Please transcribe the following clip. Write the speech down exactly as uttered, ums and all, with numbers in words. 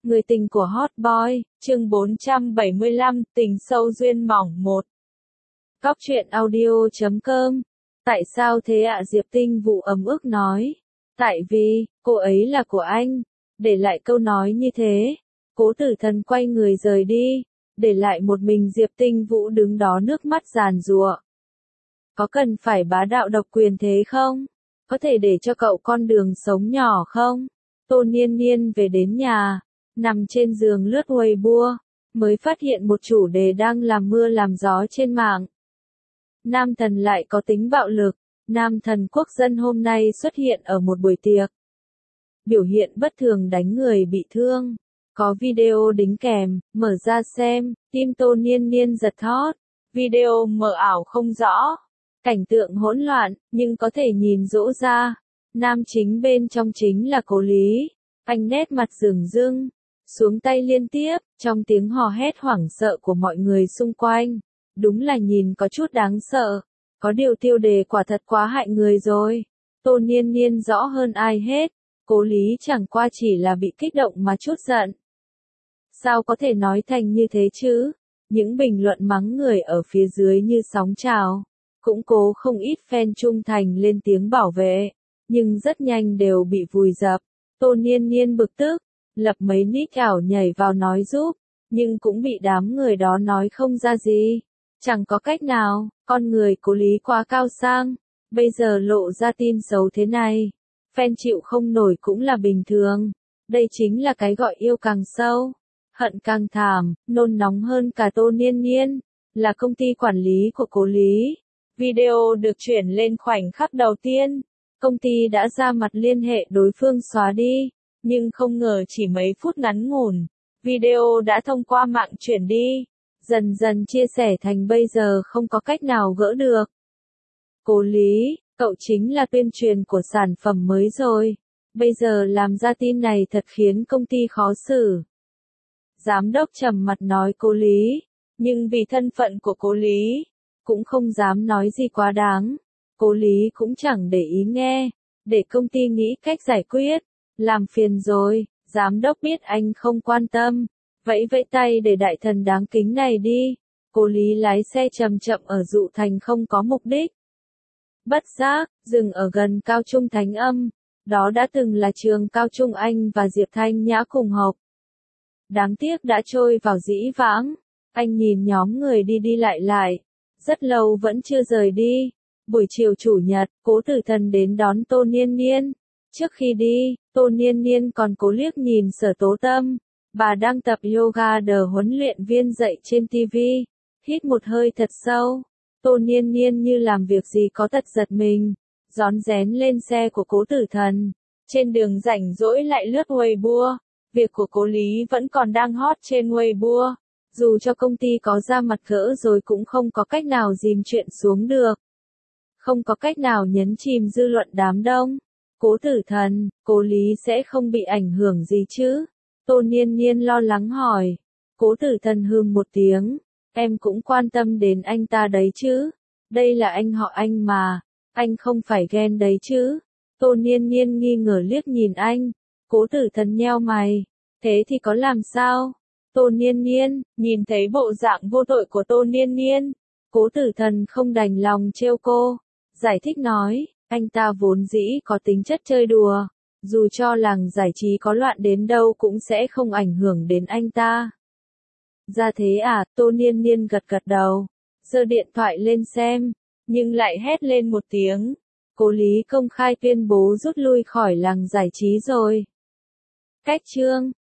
Người tình của Hot Boy, chương bốn trăm bảy mươi lăm, tình sâu duyên mỏng một. Cóc truyện audio chấm com. Tại sao thế ạ? Diệp Tinh Vũ ấm ức nói. Tại vì, cô ấy là của anh. Để lại câu nói như thế. Cố Tử Thần quay người rời đi. Để lại một mình Diệp Tinh Vũ đứng đó nước mắt giàn giụa. Có cần phải bá đạo độc quyền thế không? Có thể để cho cậu con đường sống nhỏ không? Tô Niên Niên về đến nhà. Nằm trên giường lướt Weibo, mới phát hiện một chủ đề đang làm mưa làm gió trên mạng. Nam thần lại có tính bạo lực. Nam thần quốc dân hôm nay xuất hiện ở một buổi tiệc. Biểu hiện bất thường đánh người bị thương. Có video đính kèm, mở ra xem, tim Tô Niên Niên giật thót. Video mờ ảo không rõ. Cảnh tượng hỗn loạn, nhưng có thể nhìn rõ ra. Nam chính bên trong chính là Cố Lý. Anh nét mặt rừng rưng. Xuống tay liên tiếp, trong tiếng hò hét hoảng sợ của mọi người xung quanh. Đúng là nhìn có chút đáng sợ. Có điều tiêu đề quả thật quá hại người rồi. Tô Niên Niên rõ hơn ai hết. Cố Lý chẳng qua chỉ là bị kích động mà chút giận. Sao có thể nói thành như thế chứ? Những bình luận mắng người ở phía dưới như sóng trào. Cũng cố không ít fan trung thành lên tiếng bảo vệ. Nhưng rất nhanh đều bị vùi dập. Tô Niên Niên bực tức. Lập mấy nick ảo nhảy vào nói giúp, nhưng cũng bị đám người đó nói không ra gì. Chẳng có cách nào, con người Cố Lý quá cao sang, bây giờ lộ ra tin xấu thế này. Fan chịu không nổi cũng là bình thường. Đây chính là cái gọi yêu càng sâu, hận càng thảm, nôn nóng hơn cả Tô Niên Niên, là công ty quản lý của Cố Lý. Video được chuyển lên khoảnh khắc đầu tiên, công ty đã ra mặt liên hệ đối phương xóa đi. Nhưng không ngờ chỉ mấy phút ngắn ngủn, video đã thông qua mạng chuyển đi, dần dần chia sẻ thành bây giờ không có cách nào gỡ được. Cố Lý, cậu chính là tuyên truyền của sản phẩm mới rồi, bây giờ làm ra tin này thật khiến công ty khó xử. Giám đốc trầm mặt nói Cố Lý, nhưng vì thân phận của Cố Lý, cũng không dám nói gì quá đáng. Cố Lý cũng chẳng để ý nghe, để công ty nghĩ cách giải quyết. Làm phiền rồi, giám đốc biết anh không quan tâm, vẫy vẫy tay để đại thần đáng kính này đi. Cố Lý lái xe chậm chậm ở Dụ Thành không có mục đích. Bất giác, dừng ở gần Cao Trung Thánh Âm, đó đã từng là trường Cao Trung anh và Diệp Thanh Nhã cùng học. Đáng tiếc đã trôi vào dĩ vãng, anh nhìn nhóm người đi đi lại lại, rất lâu vẫn chưa rời đi. Buổi chiều chủ nhật, Cố Tử Thần đến đón Tô Niên Niên. Trước khi đi, Tô Niên Niên còn cố liếc nhìn Sở Tố Tâm. Bà đang tập yoga đờ huấn luyện viên dạy trên ti vi. Hít một hơi thật sâu. Tô Niên Niên như làm việc gì có tật giật mình. Rón rén lên xe của Cố Tử Thần. Trên đường rảnh rỗi lại lướt Weibo. Việc của Cố Lý vẫn còn đang hot trên Weibo. Dù cho công ty có ra mặt gỡ rồi cũng không có cách nào dìm chuyện xuống được. Không có cách nào nhấn chìm dư luận đám đông. Cố Tử Thần, Cố Lý sẽ không bị ảnh hưởng gì chứ? Tô Niên Niên lo lắng hỏi. Cố Tử Thần hừm một tiếng. Em cũng quan tâm đến anh ta đấy chứ? Đây là anh họ anh mà. Anh không phải ghen đấy chứ? Tô Niên Niên nghi ngờ liếc nhìn anh. Cố Tử Thần nheo mày. Thế thì có làm sao? Tô Niên Niên, nhìn thấy bộ dạng vô tội của Tô Niên Niên. Cố Tử Thần không đành lòng trêu cô. Giải thích nói. Anh ta vốn dĩ có tính chất chơi đùa, dù cho làng giải trí có loạn đến đâu cũng sẽ không ảnh hưởng đến anh ta. Ra thế à? Tô Niên Niên gật gật đầu, giơ điện thoại lên xem, nhưng lại hét lên một tiếng. Cố Lý công khai tuyên bố rút lui khỏi làng giải trí rồi. Cách chương